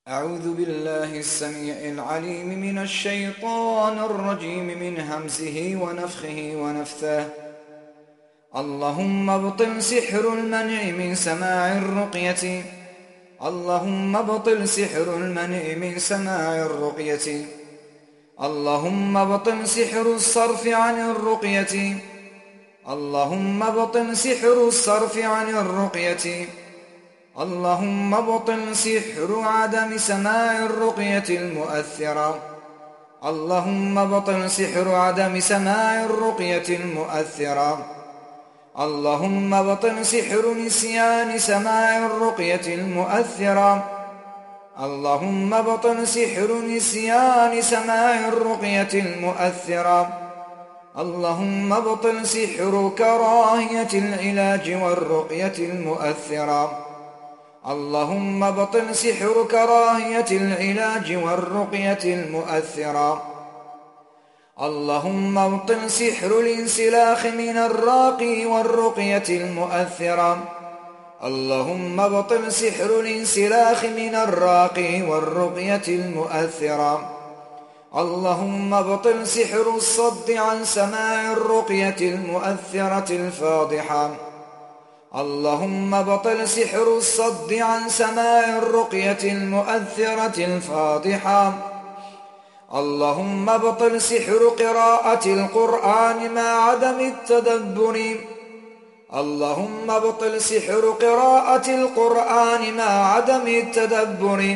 أعوذ بالله السميع العليم من الشيطان الرجيم من همزه ونفخه ونفثه. اللهم ابطل سحر المنع من سماع الرقية. اللهم ابطل سحر المنع من سماع الرقية. اللهم ابطل سحر الصرف عن الرقية. اللهم ابطل سحر الصرف عن الرقية. اللهم ابطل سحر عدم سماع الرقية المؤثرة. اللهم ابطل سحر عدم سماع الرقية المؤثرة. اللهم ابطل سحر نسيان سماع الرقية المؤثرة. اللهم ابطل سحر نسيان سماع الرقية المؤثرة. اللهم ابطل سحر كراهية العلاج والرقية المؤثرة. اللهم ابطل سحر كراهية العلاج والرقية المؤثرة. اللهم ابطل سحر الانسلاخ من الراقي والرقية المؤثرة. اللهم ابطل سحر الانسلاخ من الراقي والرقية المؤثرة. اللهم ابطل سحر الصد عن سماع الرقية المؤثرة الفاضحة. اللهم ابطل سحر الصد عن سماع الرقية المؤثرة الفاضحة. اللهم ابطل سحر قراءة القرآن مع عدم التدبر. اللهم ابطل سحر قراءة القرآن مع عدم التدبر.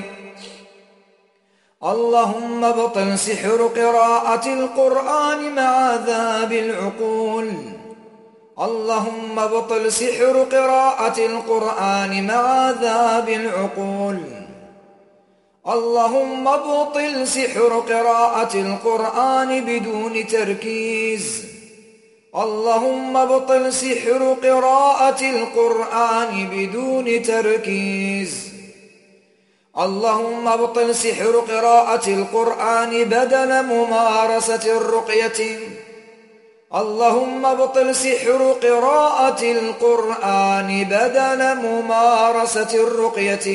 اللهم ابطل سحر قراءة القرآن مع عذاب العقول. اللهم ابطل سحر قراءة القرآن مع عذاب العقول. اللهم ابطل سحر قراءة القرآن بدون تركيز. اللهم ابطل سحر قراءة القرآن بدون تركيز. اللهم ابطل سحر قراءة القرآن بدل ممارسة الرقية. اللهم ابطل سحر قراءة القرآن بدل ممارسة الرقية.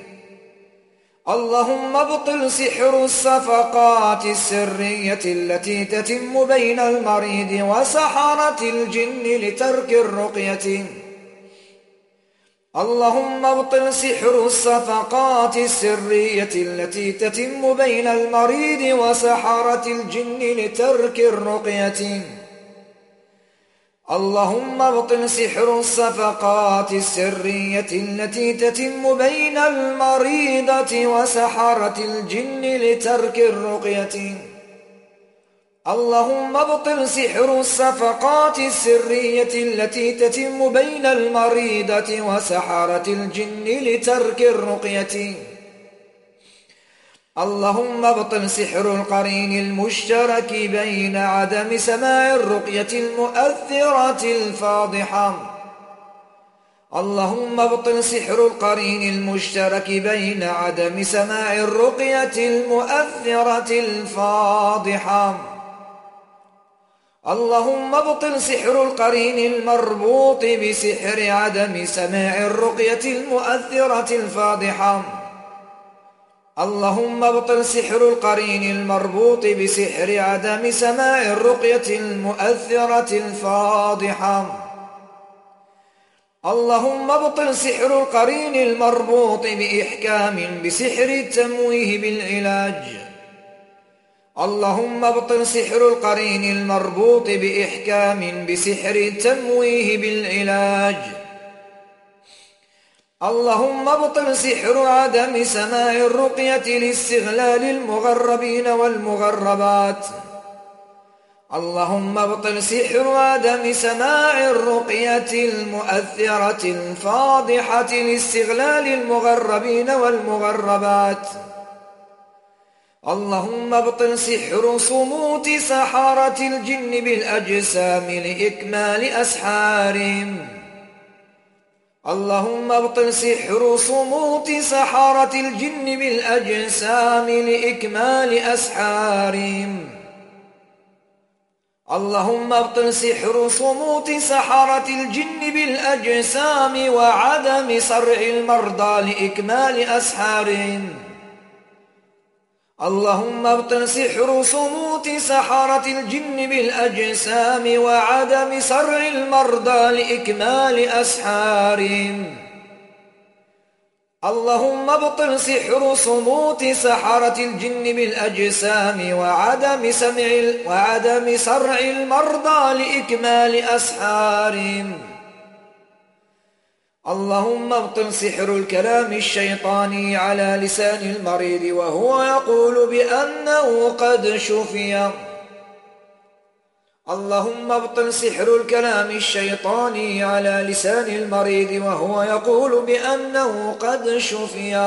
اللهم ابطل سحر الصفقات السرية التي تتم بين المريض وسحرة الجن لترك الرقية. اللهم ابطل سحر الصفقات السرية التي تتم بين المريض وسحرة الجن لترك الرقية. اللهم ابطل سحر الصفقات السرية التي تتم بين المريضة وسحرة الجن لترك الرقية. اللهم ابطل سحر الصفقات السرية التي تتم بين المريضة وسحرة الجن لترك الرقية. اللهم ابطل سحر القرين المشترك بين عدم سماع الرقية المؤثرة الفاضحة. اللهم ابطل سحر القرين المشترك بين عدم سماع الرقية المؤثرة الفاضحة. اللهم ابطل سحر القرين المربوط بسحر عدم سماع الرقية المؤثرة الفاضحة. اللهم ابطل سحر القرين المربوط بسحر عدم سماع الرقية المؤثرة الفاضحة. اللهم ابطل سحر القرين المربوط بإحكام بسحر التمويه بالعلاج. اللهم ابطل سحر القرين المربوط بإحكام بسحر التمويه بالعلاج. اللهم ابطل سحر عدم سماع الرقية لاستغلال المغربين والمغربات. اللهم ابطل سحر عدم سماع الرقية المؤثرة الفاضحة لاستغلال المغربين والمغربات. اللهم ابطل سحر صموت سحرة الجن بالأجسام لإكمال أسحارهم. اللهم ابطل سحر صموت سحرة الجن بالأجسام لإكمال أسحارهم. اللهم ابطل سحر صموت سحرة الجن بالأجسام وعدم صرع المرضى لإكمال أسحارهم. اللهم ابطل سحر صموت سحرة الجن بالأجسام وعدم صرع المرضى لإكمال أسحارهم. اللهم ابطل سحر صموت سحرة الجن بالأجسام وعدم صرع المرضى لإكمال أسحارهم. اللهم ابطل سحر الكلام الشيطاني على لسان المريض وهو يقول بأنه قد شفي. اللهم ابطل سحر الكلام الشيطاني على لسان المريض وهو يقول بأنه قد شفي.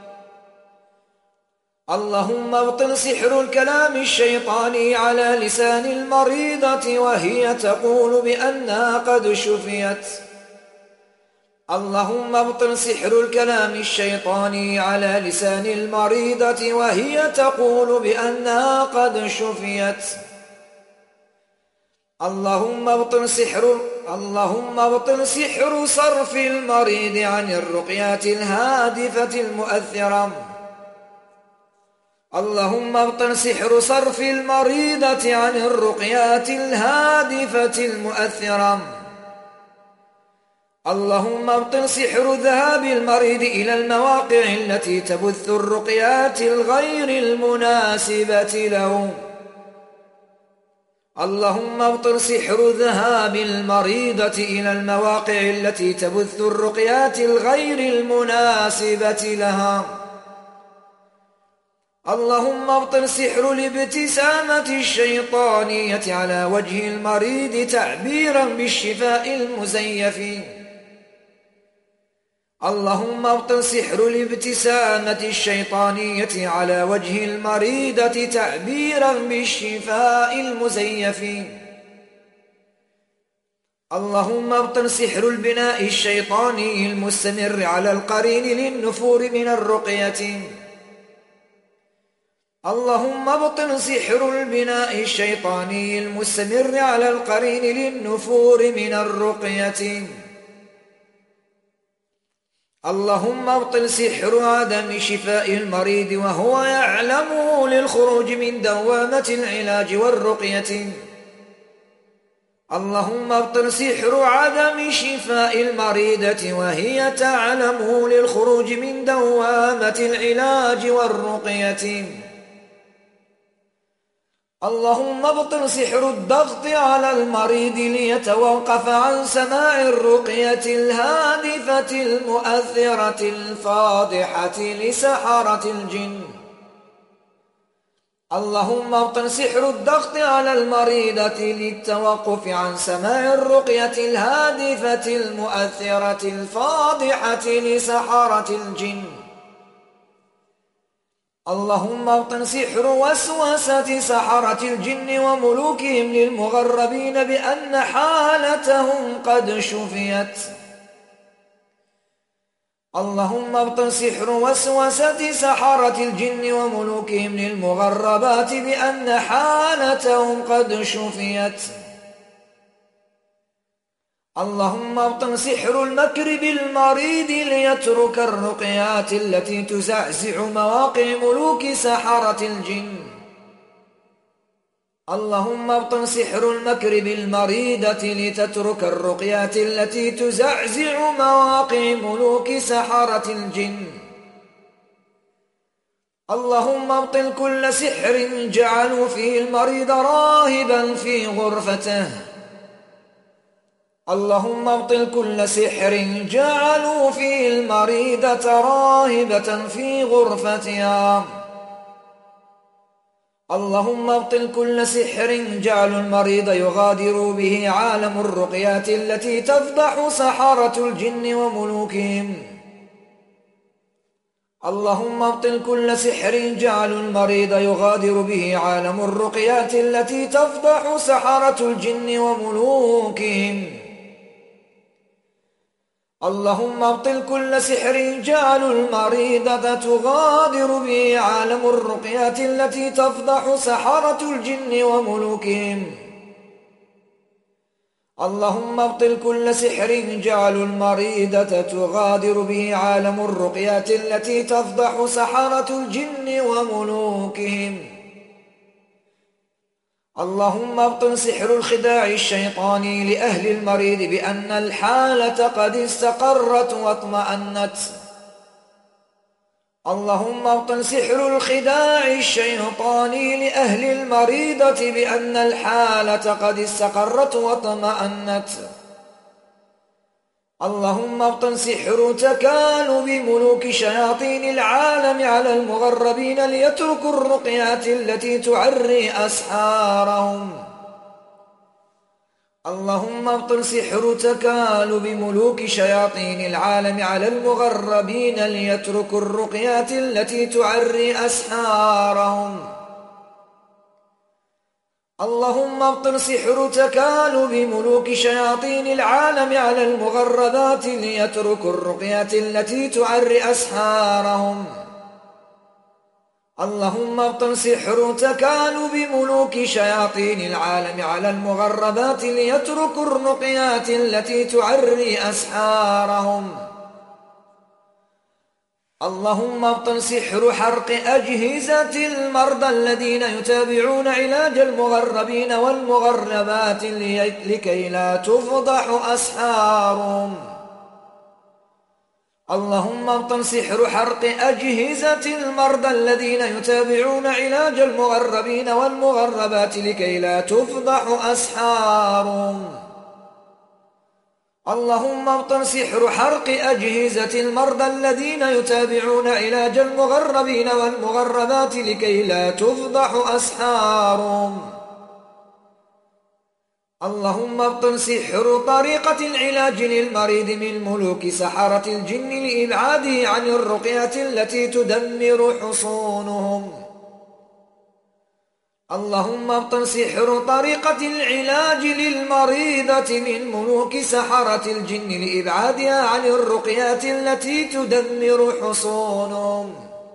اللهم ابطل سحر الكلام الشيطاني على لسان المريضة وهي تقول بأنها قد شفيت. اللهم ابطل سحر الكلام الشيطاني على لسان المريضة وهي تقول بأنها قد شفيت. اللهم ابطل سحر صرف المريض عن الرقيات الهادفة المؤثرة. اللهم ابطل سحر صرف المريضة عن الرقيات الهادفة المؤثرة. اللهم ابطل سحر ذهاب المريض إلى المواقع التي تبث الرقيات الغير المناسبة له. اللهم ابطل سحر ذهاب المريضة إلى المواقع التي تبث الرقيات الغير المناسبة لها. اللهم ابطل سحر الابتسامة الشيطانية على وجه المريض تعبيرا بالشفاء المزيف. اللهم ابطل سحر الابتسامة الشيطانية على وجه المريضة تعبيرا بالشفاء المزيف. اللهم ابطل سحر البناء الشيطاني المستمر على القرين للنفور من الرقية. اللهم ابطل سحر البناء الشيطاني المستمر على القرين للنفور من الرقية. اللهم ابطل سحر عدم شفاء المريض وهو يعلمه للخروج من دوامة العلاج والرقية. اللهم ابطل سحر عدم شفاء المريضة وهي تعلمه للخروج من دوامة العلاج والرقية. اللهم ابطل سحر الضغط على المريض ليتوقف عن سماع الرقية الهادفة المؤثرة الفاضحة لسحرة الجن. اللهم ابطل سحر الضغط على المريضة للتوقف عن سماع الرقية الهادفة المؤثرة الفاضحة لسحرة الجن. اللهم ابطل سحر وسوسة سحرة الجن وملوكهم للمغربين بأن حالتهم قد شفيت. اللهم ابطل سحر وسوسة سحرة الجن وملوكهم للمغربات بأن حالتهم قد شفيت. اللهم ابطل سحر المكر بالمريض ليترك الرقيات التي تزعزع مواقع ملوك سحرة الجن. اللهم ابطل سحر المكر بالمريضة لتترك الرقيات التي تزعزع مواقع ملوك سحرة الجن. اللهم ابطل كل سحر جعلوا فيه المريض راهبا في غرفته. اللهم ابطل كل سحر جعلوا فيه المريضة راهبة في غرفتها. اللهم ابطل كل سحر جعلوا المريض يغادر به عالم الرقيات التي تفضح سحرة الجن وملوكهم. اللهم ابطل كل سحر جعلوا المريض يغادر به عالم الرقيات التي تفضح سحرة الجن وملوكهم. اللهم ابطل كل سحر جعلوا المريضة تغادر به عالم الرقيات التي تفضح سحرة الجن وملوكهم. اللهم ابطل كل سحر جعل المريضة تغادر به عالم الرقيات التي تفضح سحرة الجن وملوكهم. اللهم ابطل سحر الخداع الشيطاني لأهل المريض بأن الحالة قد استقرت واطمأنت. اللهم ابطل سحر الخداع الشيطاني لأهل المريضة بأن الحالة قد استقرت واطمأنت. اللهم ابطل سحر تكالب ملوك شياطين العالم على المغربين ليتركوا الرقيات التي تعري أسحارهم. اللهم ابطل سحر تكالب ملوك شياطين العالم على المغربين ليتركوا الرقيات التي تعري أسحارهم. اللهم ابطل سحر تكالب ملوك شياطين العالم على المغربات ليتركوا الرقيات التي تعري أسحارهم. اللهم ابطل سحر تكالب ملوك شياطين العالم على المغربات ليتركوا الرقيات التي تعري أسحارهم. اللهم ابطل سحر حرق أجهزة المرضى الذين يتابعون علاج المغربين والمغربات لكي لا تفضح أسحارهم. اللهم ابطل سحر حرق أجهزة المرضى الذين يتابعون علاج المغربين والمغربات لكي لا تفضح أسحارهم. اللهم ابطل سحر حرق أجهزة المرضى الذين يتابعون علاج المغربين والمغربات لكي لا تفضح أسحارهم. اللهم ابطل سحر طريقة العلاج للمريض من ملوك سحرة الجن لإبعاده عن الرقية التي تدمر حصونهم. اللهم ابطل سحر طريقة العلاج للمريضة من ملوك سحرة الجن لإبعادها عن الرقيات التي تدمر حصونهم.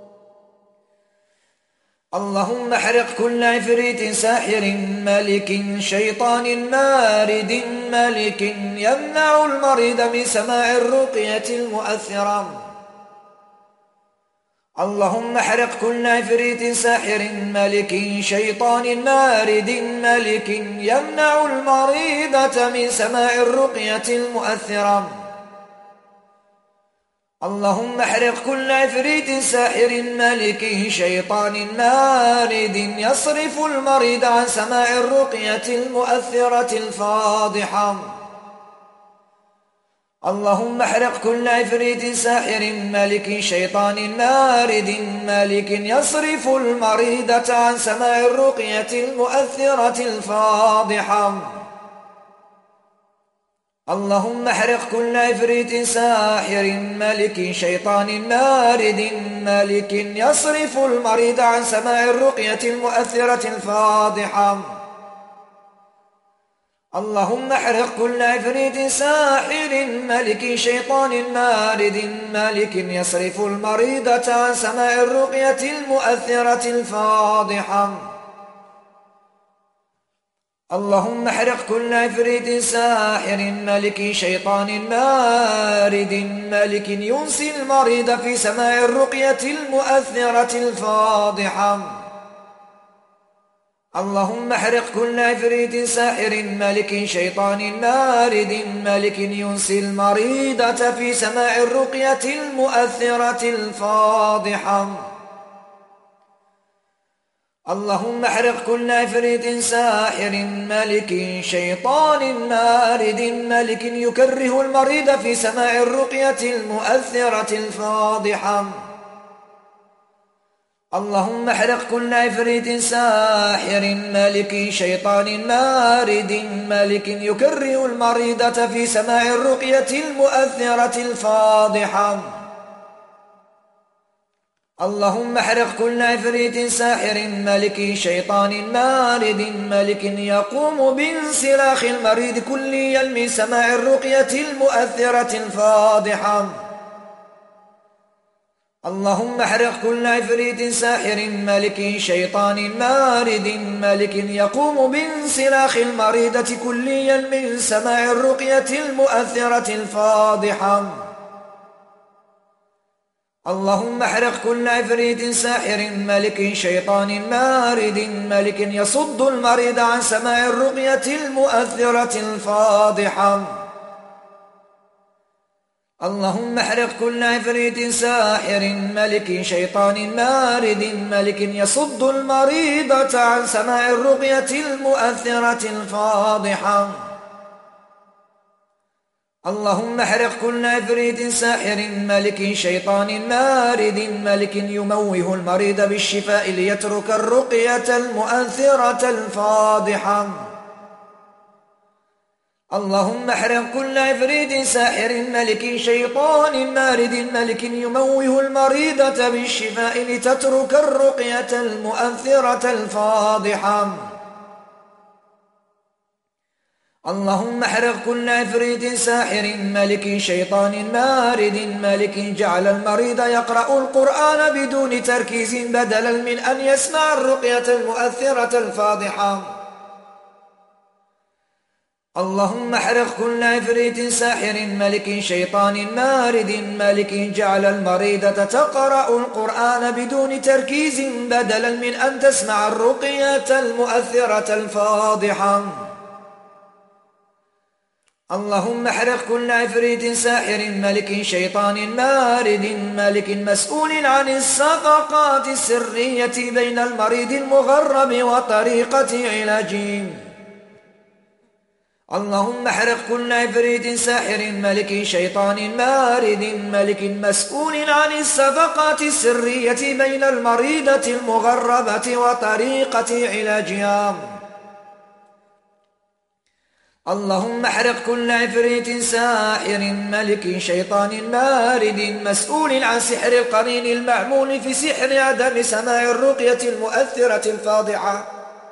اللهم احرق كل عفريت ساحر ملك شيطان مارد ملك يمنع المريض من سماع الرقية المؤثرة. اللهم احرق كل عفريت ساحر ملك شيطان مارد ملك يمنع المريضة من سماع الرقية المؤثرة. اللهم احرق كل عفريت ساحر ملك شيطان مارد يصرف المريض عن سماع الرقية المؤثرة الفاضحة. اللهم احرق كل عفريت ساحر ملك شيطان مارد ملك يصرف المريضة عن سماع الرقية المؤثرة الفاضحة. اللهم احرق كل عفريت ساحر ملك شيطان مارد ملك يصرف المريض عن سماع الرقية المؤثرة الفاضحة. اللهم احرق كل عفريت ساحر ملك شيطان مارد ملك يصرف المريضة عن سماع الرقية المؤثرة الفاضحة. اللهم احرق كل عفريت ساحر ملك شيطان مارد ملك ينسي المريض في سماع الرقية المؤثرة الفاضحة. اللهم احرق كل عفريت ساحر ملك شيطان مارد ملك ينسي المريضة في سماع الرقية المؤثرة الفاضحة. اللهم احرق كل عفريت ساحر ملك شيطان مارد ملك يكره المريض في سماع الرقية المؤثرة الفاضحة. اللهم احرق كل عفريت ساحر ملك شيطان مارد ملك يكره المريضة في سماع الرقية المؤثرة الفاضحة. اللهم احرق كل عفريت ساحر ملك شيطان مارد ملك يقوم بانسلاخ المريض كليا من سماع الرقية المؤثرة الفاضحة. اللهم احرق كل عفريت ساحر ملك شيطان مارد ملك يقوم بانسلاخ المريضة كليا من سماع الرقية المؤثرة الفاضحة. اللهم احرق كل عفريت ساحر ملك شيطان مارد ملك يصد المريض عن سماع الرقية المؤثرة الفاضحة. اللهم احرق كل عفريت ساحر ملك شيطان مارد ملك يصد المريضة عن سماع الرقية المؤثرة الفاضحة. اللهم احرق كل عفريت ساحر ملك شيطان مارد ملك يموه المريض بالشفاء ليترك الرقية المؤثرة الفاضحة. اللهم احرق كل عفريت ساحر ملك شيطان مارد ملك يموه المريضة بالشفاء لتترك الرقية المؤثرة الفاضحة. اللهم احرق كل عفريت ساحر ملك شيطان مارد ملك جعل المريض يقرأ القرآن بدون تركيز بدلا من أن يسمع الرقية المؤثرة الفاضحة. اللهم احرق كل عفريت ساحر ملك شيطان مارد ملك جعل المريضة تقرأ القرآن بدون تركيز بدلا من أن تسمع الرقية المؤثرة الفاضحة. اللهم احرق كل عفريت ساحر ملك شيطان مارد ملك مسؤول عن الصفقات السرية بين المريض المغرب وطريقة علاجه. اللهم احرق كل عفريت ساحر ملك شيطان مارد ملك مسؤول عن الصفقات السرية بين المريضة المغربة وطريقة علاجها. اللهم احرق كل عفريت ساحر ملك شيطان مارد مسؤول عن سحر القرين المعمول في سحر عدم سماع الرقية المؤثرة الفاضحة.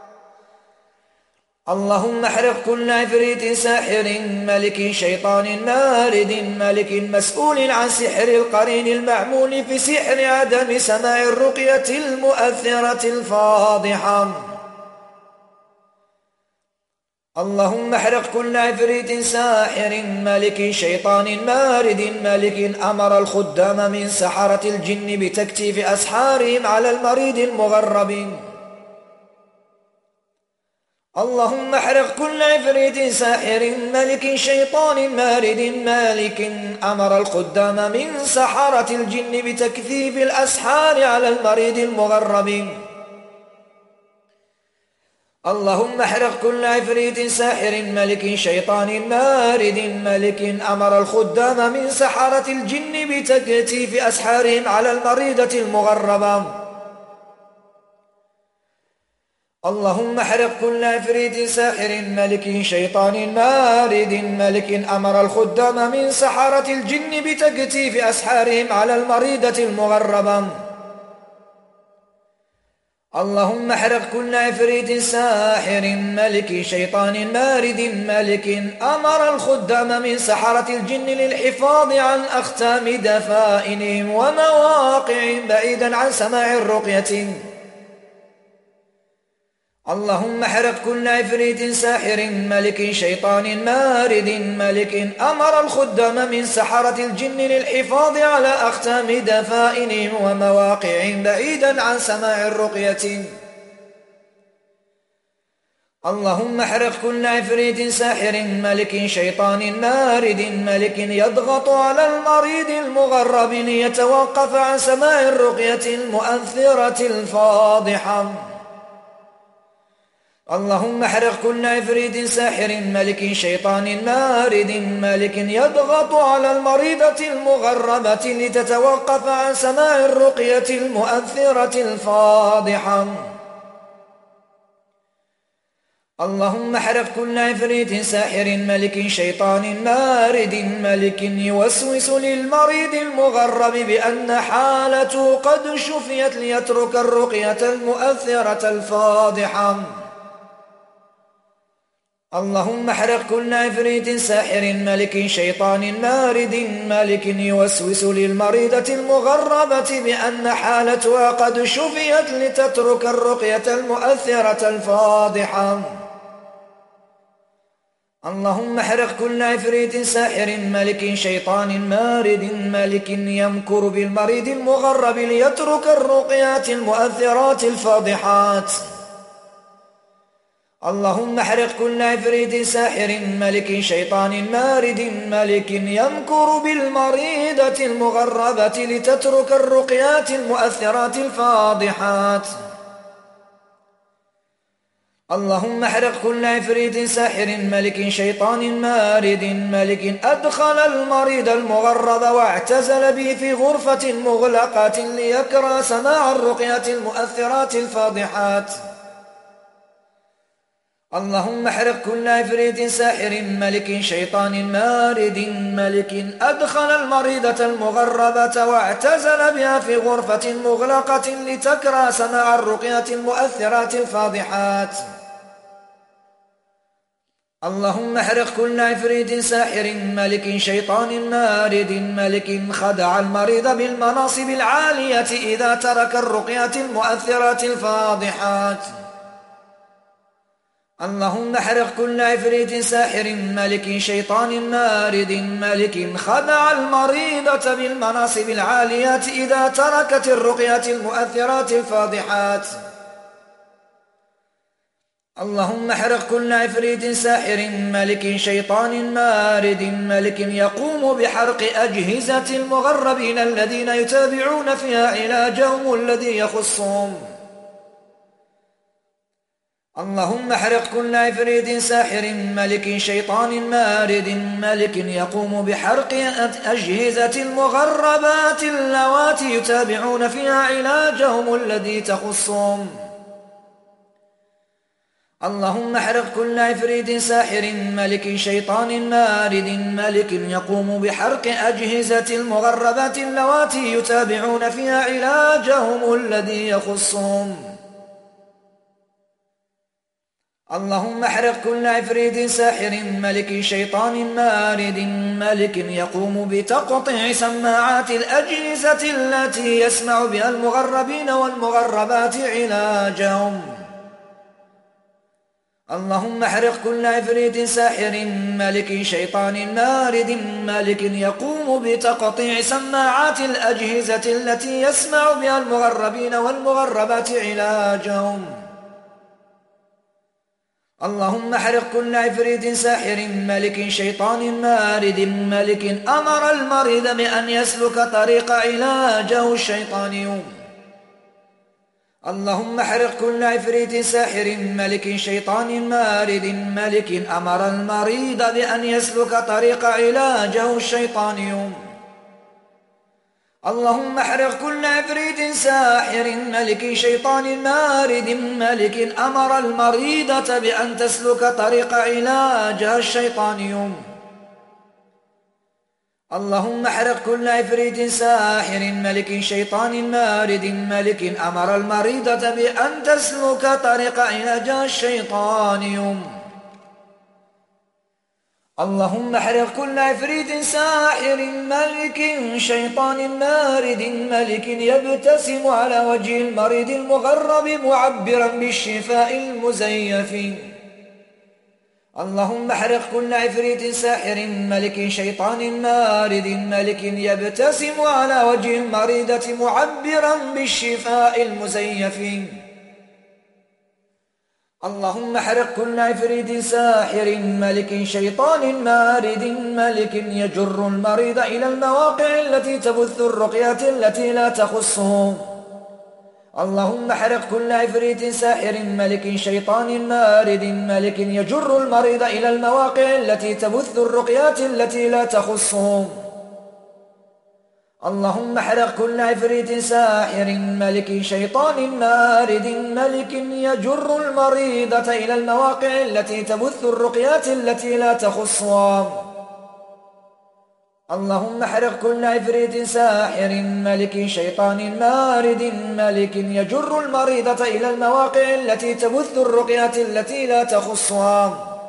اللهم احرق كل عفريت ساحر ملك شيطان مارد ملك مسؤول عن سحر القرين المعمول في سحر عدم سماع الرقية المؤثرة الفاضحة. اللهم احرق كل عفريت ساحر ملك شيطان مارد ملك أمر الخدام من سحرة الجن بتكتيف أسحارهم على المريض المغرب. اللهم احرق كل عفريت ساحر ملك شيطان مارد مالك أمر الخدام من سحرة الجن بتكثيف الأسحار على المريض المغرب. اللهم احرق كل عفريت ساحر ملك شيطان مارد ملك أمر الخدام من سحرة الجن بتكثيف أسحارهم على المريضة المغربة. اللهم احرق كل عفريت ساحر ملك شيطان مارد ملك أمر الخدام من سحرة الجن بتكثيف أسحارهم على المريضة المغربة. اللهم احرق كل عفريت ساحر ملك شيطان مارد ملك أمر الخدام من سحرة الجن للحفاظ عن أختام دفائنهم ومواقعهم بعيدا عن سماع الرقية. اللهم احرق كل عفريت ساحر ملك شيطان مارد ملك أمر الخدام من سحرة الجن للحفاظ على أختام دفائنهم ومواقعهم بعيدا عن سماع الرقية. اللهم احرق كل عفريت ساحر ملك شيطان مارد ملك يضغط على المريض المغرب ليتوقف عن سماع الرقية المؤثرة الفاضحة. اللهم احرق كل عفريت ساحر ملك شيطان مارد ملك يضغط على المريضة المغربة لتتوقف عن سماع الرقية المؤثرة الفاضحة. اللهم احرق كل عفريت ساحر ملك شيطان مارد ملك يوسوس للمريض المغرب بأن حالته قد شفيت ليترك الرقية المؤثرة الفاضحة. اللهم احرق كل عفريت ساحر ملك شيطان مارد مالك يوسوس للمريضة المغربة بأن حالتها قد شفيت لتترك الرقية المؤثرة الفاضحة. اللهم احرق كل عفريت ساحر ملك شيطان مارد مالك يمكر بالمريض المغرب ليترك الرقيات المؤثرات الفاضحات. اللهم احرق كل عفريت ساحر ملك شيطان مارد مالك يمكر بالمريضة المغربة لتترك الرقيات المؤثرات الفاضحات. اللهم احرق كل عفريت ساحر ملك شيطان مارد مالك أدخل المريض المغرب واعتزل به في غرفة مغلقة ليكره سماع الرقيات المؤثرات الفاضحات. اللهم احرق كل عفريت ساحر ملك شيطان مارد ملك أدخل المريضة المغربة واعتزل بها في غرفة مغلقة لتكره سماع الرقيات المؤثرات الفاضحات. اللهم احرق كل عفريت ساحر ملك شيطان مارد ملك خدع المريض بالمناصب العالية إذا ترك الرقيات المؤثرات الفاضحات. اللهم احرق كل عفريت ساحر ملك شيطان مارد ملك خدع المريضة بالمناصب العاليات إذا تركت الرقيات المؤثرات الفاضحات. اللهم احرق كل عفريت ساحر ملك شيطان مارد ملك يقوم بحرق أجهزة المغربين الذين يتابعون فيها علاجهم الذي يخصهم. اللهم احرق كل عفريت ساحر ملك شيطان مارد ملك يقوم بحرق أجهزة المغربات اللواتي يتابعون فيها علاجهم الذي تخصهم. اللهم احرق كل عفريت ساحر ملك شيطان مارد ملك يقوم بحرق أجهزة المغربات اللواتي يتابعون فيها علاجهم الذي يخصهم. اللهم احرق كل عفريت ساحر ملك شيطان مارد ملك يقوم بتقطيع سماعات الأجهزة التي يسمع بها المغربين والمغربات علاجهم. اللهم احرق كل عفريت ساحر ملك شيطان مارد ملك يقوم بتقطيع سماعات الأجهزة التي يسمع بها المغربين والمغربات علاجهم. اللهم احرق كل عفريت ساحر ملك شيطان مارد ملك أمر المريض بأن يسلك طريق علاجه الشيطاني. اللهم احرق كل عفريت ساحر ملك شيطان مارد ملك أمر المريض بأن يسلك طريق علاجه الشيطاني. اللهم احرق كل عفريت ساحر ملك شيطان مارد ملك أمر المريضة بأن تسلك طريق علاجها الشيطاني. اللهم احرق كل عفريت ساحر ملك شيطان مارد ملك أمر المريضة بأن تسلك طريق علاجها الشيطاني. اللهم احرق كل عفريت ساحر ملك شيطان مارد ملك يبتسم على وجه المريض المغرب معبرا بالشفاء المزيف. اللهم احرق كل عفريت ساحر ملك شيطان مارد ملك يبتسم على وجه المريضة معبرا بالشفاء المزيف. اللهم احرق كل عفريت ساحر ملك شيطان مارد ملك يجر المريض إلى المواقع التي تبث الرقيات التي لا تخصه. اللهم احرق كل عفريت ساحر ملك شيطان مارد ملك يجر المريض إلى المواقع التي تبث الرقيات التي لا تخصه. اللهم احرق كل عفريت ساحر ملك شيطان مارد ملك يجر المريضة إلى المواقع التي تبث الرقيات التي لا تخصها. اللهم احرق كل عفريت ساحر ملك شيطان مارد ملك يجر المريضة إلى المواقع التي تبث الرقيات التي لا تخصها.